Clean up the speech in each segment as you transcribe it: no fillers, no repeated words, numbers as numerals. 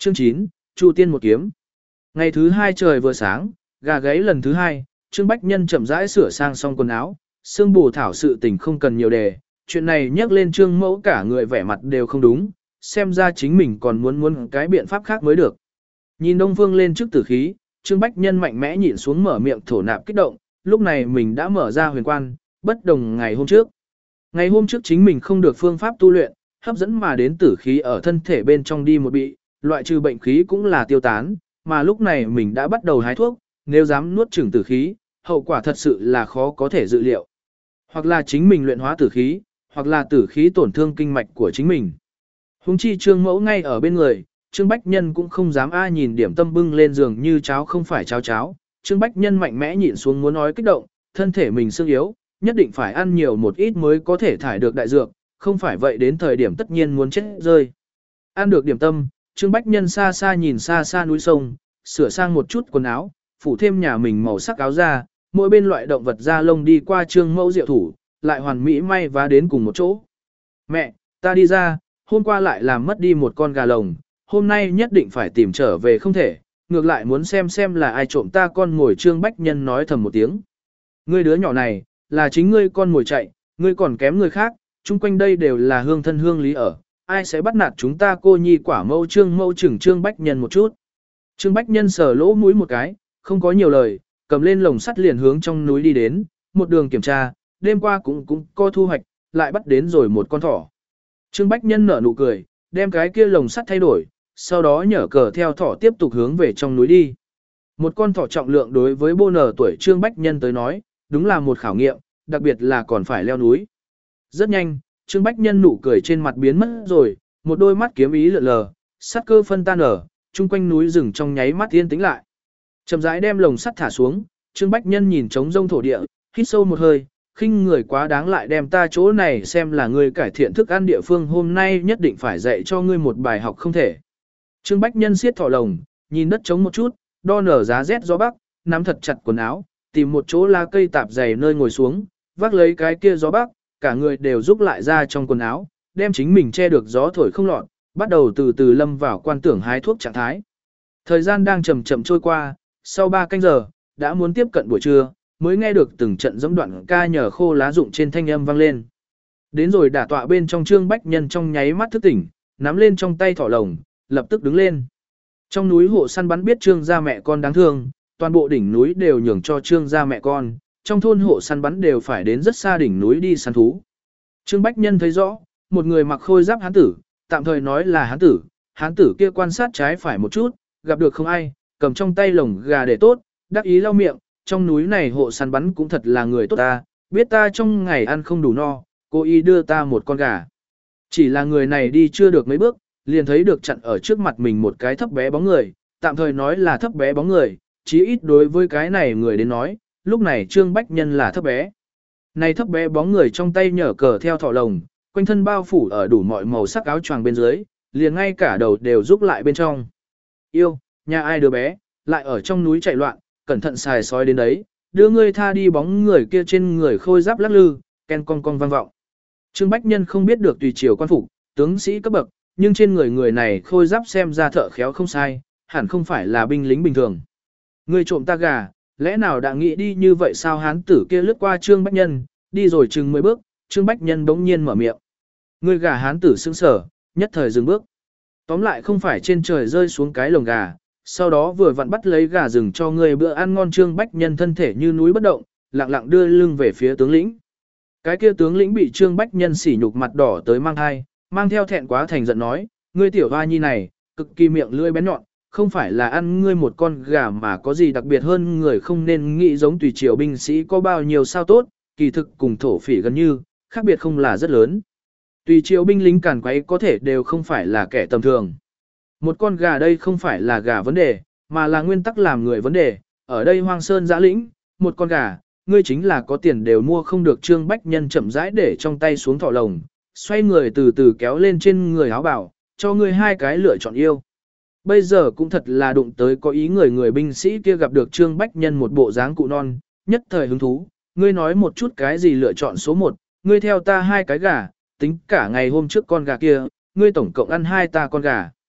Chương 9, Chu Tiên một kiếm. Ngày thứ 2 trời vừa sáng, gà gáy lần thứ 2, Trương Bách Nhân chậm rãi sửa sang xong quần áo, xương bổ thảo sự tình không cần nhiều đề, chuyện này nhắc lên Trương Mẫu cả người vẻ mặt đều không đúng, xem ra chính mình còn muốn cái biện pháp khác mới được. Nhìn Đông Phương lên trước tử khí, Trương Bách Nhân mạnh mẽ nhịn xuống mở miệng thổ nạp kích động, lúc này mình đã mở ra huyền quan, bất đồng ngày hôm trước. Ngày hôm trước chính mình không được phương pháp tu luyện, hấp dẫn mà đến tử khí ở thân thể bên trong đi một bị, loại trừ bệnh khí cũng là tiêu tán, mà lúc này mình đã bắt đầu hái thuốc, nếu dám nuốt chửng tử khí, hậu quả thật sự là khó có thể dự liệu. Hoặc là chính mình luyện hóa tử khí, hoặc là tử khí tổn thương kinh mạch của chính mình. Hùng chi Trương Mẫu ngay ở bên người, Trương Bách Nhân cũng không dám ai nhìn điểm tâm bưng lên giường như cháo không phải cháo. Trương Bách Nhân mạnh mẽ nhịn xuống muốn nói kích động, thân thể mình xương yếu, nhất định phải ăn nhiều một ít mới có thể thải được đại dược, không phải vậy đến thời điểm tất nhiên muốn chết rơi. Ăn được điểm tâm, Trương Bách Nhân xa xa nhìn xa xa núi sông, sửa sang một chút quần áo, phủ thêm nhà mình màu sắc áo da, mỗi bên loại động vật da lông đi qua Trương Mẫu diệu thủ, lại hoàn mỹ may vá đến cùng một chỗ. Mẹ, ta đi ra, hôm qua lại làm mất đi một con gà lồng, hôm nay nhất định phải tìm trở về không thể, ngược lại muốn xem là ai trộm ta con ngồi. Trương Bách Nhân nói thầm một tiếng. Ngươi đứa nhỏ này, là chính ngươi con ngồi chạy, ngươi còn kém người khác, chung quanh đây đều là hương thân hương lý ở, ai sẽ bắt nạt chúng ta cô nhi quả mẫu. Trương Mẫu chừng Trương Bách Nhân một chút. Trương Bách Nhân sờ lỗ mũi một cái, không có nhiều lời, cầm lên lồng sắt liền hướng trong núi đi đến, một đường kiểm tra, đêm qua cũng có thu hoạch, lại bắt đến rồi một con thỏ. Trương Bách Nhân nở nụ cười, đem cái kia lồng sắt thay đổi, sau đó nhở cờ theo thỏ tiếp tục hướng về trong núi đi. Một con thỏ trọng lượng đối với bô nở tuổi Trương Bách Nhân tới nói, đúng là một khảo nghiệm, đặc biệt là còn phải leo núi. Rất nhanh, Trương Bách Nhân nụ cười trên mặt biến mất rồi, một đôi mắt kiếm ý lượn lờ, sắt cơ phân tan ở, chung quanh núi rừng trong nháy mắt yên tĩnh lại. Chậm rãi đem lồng sắt thả xuống, Trương Bách Nhân nhìn trống rông thổ địa, hít sâu một hơi, khinh người quá đáng lại đem ta chỗ này xem là ngươi cải thiện thức ăn địa phương, hôm nay nhất định phải dạy cho ngươi một bài học không thể. Trương Bách Nhân siết thỏ lồng, nhìn đất trống một chút, đo nở giá rét gió bắc, nắm thật chặt quần áo, tìm một chỗ lá cây tạp dày nơi ngồi xuống, vác lấy cái kia gió bắc, cả người đều rúc lại ra trong quần áo, đem chính mình che được gió thổi không lọt, bắt đầu từ từ lâm vào quan tưởng hái thuốc trạng thái. Thời gian đang chậm chậm trôi qua, sau 3 canh giờ, đã muốn tiếp cận buổi trưa, mới nghe được từng trận giống đoạn ca nhờ khô lá rụng trên thanh âm vang lên. Đến rồi đả tọa bên trong Trương Bách Nhân trong nháy mắt thức tỉnh, nắm lên trong tay thỏ lồng, lập tức đứng lên. Trong núi hộ săn bắn biết Trương gia mẹ con đáng thương, toàn bộ đỉnh núi đều nhường cho Trương gia mẹ con, trong thôn hộ săn bắn đều phải đến rất xa đỉnh núi đi săn thú. Trương Bách Nhân thấy rõ, một người mặc khôi giáp hán tử, tạm thời nói là hán tử kia quan sát trái phải một chút, gặp được không ai, cầm trong tay lồng gà để tốt, đắc ý lau miệng, trong núi này hộ săn bắn cũng thật là người tốt ta, biết ta trong ngày ăn không đủ no, cô y đưa ta một con gà. Chỉ là người này đi chưa được mấy bước, liền thấy được chặn ở trước mặt mình một cái thấp bé bóng người, tạm thời nói là thấp bé bóng người, chí ít đối với cái này người đến nói, lúc này Trương Bách Nhân là thấp bé. Này thấp bé bóng người trong tay nhở cờ theo thỏ lồng, quanh thân bao phủ ở đủ mọi màu sắc áo choàng bên dưới, liền ngay cả đầu đều rúc lại bên trong. Yêu, nhà ai đứa bé, lại ở trong núi chạy loạn, cẩn thận xài sói đến đấy, đưa ngươi tha đi. Bóng người kia trên người khôi giáp lắc lư, ken con con vang vọng. Trương Bách Nhân không biết được tùy triều quan phục, tướng sĩ cấp bậc, nhưng trên người này khôi giáp xem ra thợ khéo không sai, hẳn không phải là binh lính bình thường. Ngươi trộm ta gà, lẽ nào đã nghĩ đi như vậy sao? Hán tử kia lướt qua Trương Bách Nhân, đi rồi chừng 10 bước, Trương Bách Nhân bỗng nhiên mở miệng. Ngươi gà hán tử sững sờ, nhất thời dừng bước. Tóm lại không phải trên trời rơi xuống cái lồng gà, sau đó vừa vặn bắt lấy gà rừng cho ngươi bữa ăn ngon. Trương Bách Nhân thân thể như núi bất động, lặng lặng đưa lưng về phía tướng lĩnh. Cái kia tướng lĩnh bị Trương Bách Nhân sỉ nhục mặt đỏ tới mang hai, mang theo thẹn quá thành giận nói, ngươi tiểu hoa nhi này, cực kỳ miệng lưỡi bén nhọn, không phải là ăn ngươi một con gà mà có gì đặc biệt hơn, người không nên nghĩ giống tùy triều binh sĩ có bao nhiêu sao tốt, kỳ thực cùng thổ phỉ gần như, khác biệt không là rất lớn. Tùy triều binh lính càn quấy có thể đều không phải là kẻ tầm thường. Một con gà đây không phải là gà vấn đề, mà là nguyên tắc làm người vấn đề, ở đây hoang sơn giã lĩnh, một con gà, ngươi chính là có tiền đều mua không được. Trương Bách Nhân chậm rãi để trong tay xuống thỏ lồng, xoay người từ từ kéo lên trên người áo bảo, cho ngươi 2 cái lựa chọn yêu. Bây giờ cũng thật là đụng tới có ý người binh sĩ kia gặp được Trương Bách Nhân một bộ dáng cụ non, nhất thời hứng thú, ngươi nói một chút cái gì lựa chọn số 1, ngươi theo ta 2 cái gà, tính cả ngày hôm trước con gà kia, ngươi tổng cộng ăn 2 ta con gà.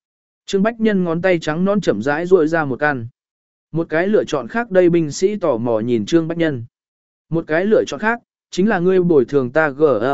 Trương Bách Nhân ngón tay trắng nón chậm rãi duỗi ra một căn. Một cái lựa chọn khác đây binh sĩ tò mò nhìn Trương Bách Nhân. Một cái lựa chọn khác, chính là ngươi bồi thường ta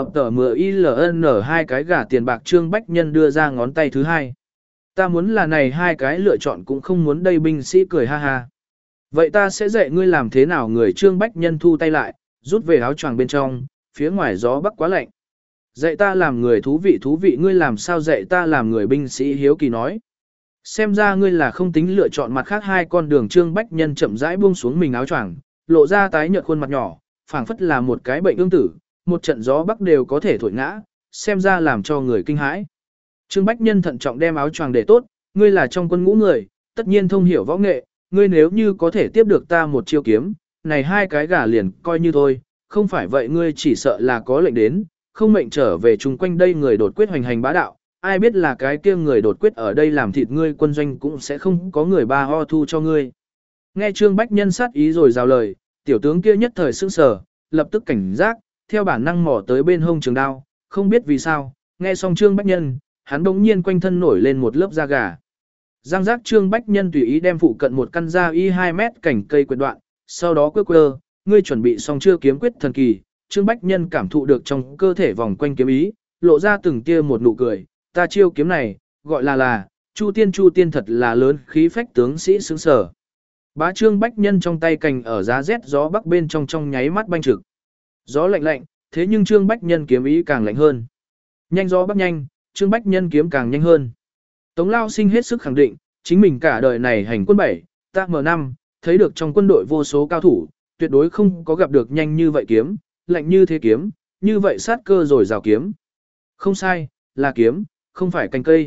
GFTMILN hai cái gả tiền bạc. Trương Bách Nhân đưa ra ngón tay thứ hai. Ta muốn là này hai cái lựa chọn cũng không muốn đây binh sĩ cười ha ha. Vậy ta sẽ dạy ngươi làm thế nào người. Trương Bách Nhân thu tay lại, rút về áo choàng bên trong, phía ngoài gió bắc quá lạnh. Dạy ta làm người thú vị ngươi làm sao dạy ta làm người. Binh sĩ hiếu kỳ nói. Xem ra ngươi là không tính lựa chọn mặt khác hai con đường. Trương Bách Nhân chậm rãi buông xuống mình áo choàng, lộ ra tái nhợt khuôn mặt nhỏ, phảng phất là một cái bệnh ương tử, một trận gió bắc đều có thể thổi ngã, xem ra làm cho người kinh hãi. Trương Bách Nhân thận trọng đem áo choàng để tốt, ngươi là trong quân ngũ người, tất nhiên thông hiểu võ nghệ, ngươi nếu như có thể tiếp được ta một chiêu kiếm, này hai cái gà liền coi như thôi, không phải vậy ngươi chỉ sợ là có lệnh đến, không mệnh trở về chung quanh đây người đột quyết hoành hành bá đạo, ai biết là cái kia người đột quyết ở đây làm thịt ngươi quân doanh cũng sẽ không có người ba ho thu cho ngươi. Nghe Trương Bách Nhân sát ý rồi rào lời, tiểu tướng kia nhất thời sững sờ, lập tức cảnh giác, theo bản năng mò tới bên hông trường đao, không biết vì sao, nghe xong Trương Bách Nhân, hắn bỗng nhiên quanh thân nổi lên một lớp da gà. Giang giác. Trương Bách Nhân tùy ý đem phụ cận một căn da y 2 mét cảnh cây quyệt đoạn, sau đó quơ, ngươi chuẩn bị xong chưa kiếm quyết thần kỳ. Trương Bách Nhân cảm thụ được trong cơ thể vòng quanh kiếm ý, lộ ra từng tia một nụ cười, ta chiêu kiếm này, gọi là Chu Tiên thật là lớn khí phách. Tướng sĩ sướng sở. Bá. Trương Bách Nhân trong tay cành ở giá rét gió bắc bên trong nháy mắt banh trực. Gió lạnh lạnh, thế nhưng Trương Bách Nhân kiếm ý càng lạnh hơn. Nhanh gió bắc nhanh, Trương Bách Nhân kiếm càng nhanh hơn. Tống Lao Sinh hết sức khẳng định, chính mình cả đời này hành quân 7, ta M5, thấy được trong quân đội vô số cao thủ, tuyệt đối không có gặp được nhanh như vậy kiếm, lạnh như thế kiếm, như vậy sát cơ rồi rào kiếm. Không sai, là kiếm, không phải cành cây.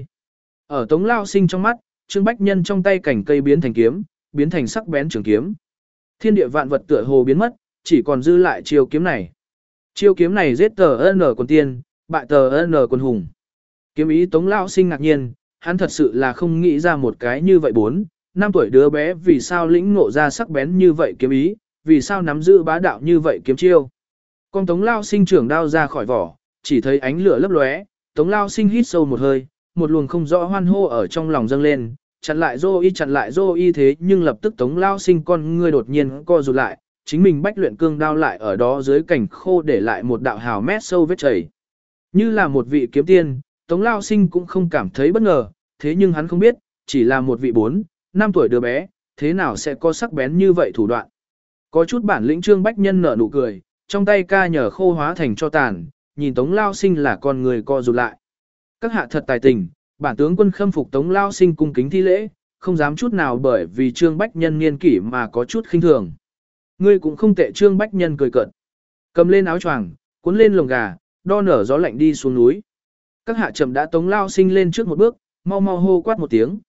Ở Tống Lao Sinh trong mắt, Trương Bách Nhân trong tay cành cây biến thành kiếm, biến thành sắc bén trường kiếm. Thiên địa vạn vật tựa hồ biến mất, chỉ còn dư lại chiêu kiếm này. Chiêu kiếm này giết tờ N quân tiên, bại tờ N quân hùng. Kiếm ý Tống Lao Sinh ngạc nhiên, hắn thật sự là không nghĩ ra một cái như vậy 4-5 tuổi đứa bé vì sao lĩnh ngộ ra sắc bén như vậy kiếm ý, vì sao nắm giữ bá đạo như vậy kiếm chiêu. Con Tống Lao Sinh trưởng đao ra khỏi vỏ, chỉ thấy ánh lửa lấp lóe, Tống Lao Sinh hít sâu một hơi, một luồng không rõ hoan hô ở trong lòng dâng lên, chặn lại dô y thế nhưng lập tức Tống Lao Sinh con ngươi đột nhiên co rụt lại, chính mình bách luyện cương đao lại ở đó dưới cảnh khô để lại một đạo hào mét sâu vết chảy. Như là một vị kiếm tiên, Tống Lao Sinh cũng không cảm thấy bất ngờ, thế nhưng hắn không biết, chỉ là một vị 4-5 tuổi đứa bé, thế nào sẽ có sắc bén như vậy thủ đoạn. Có chút bản lĩnh. Trương Bách Nhân nở nụ cười, trong tay ca nhờ khô hóa thành cho tàn, nhìn Tống Lao Sinh là con người co rụt lại. Các hạ thật tài tình, bản tướng quân khâm phục. Tống Lao Sinh cung kính thi lễ, không dám chút nào bởi vì Trương Bách Nhân niên kỷ mà có chút khinh thường. Ngươi cũng không tệ. Trương Bách Nhân cười cợt, cầm lên áo choàng, cuốn lên lồng gà, đo nở gió lạnh đi xuống núi. Các hạ chậm đã. Tống Lao Sinh lên trước một bước, mau mau hô quát một tiếng.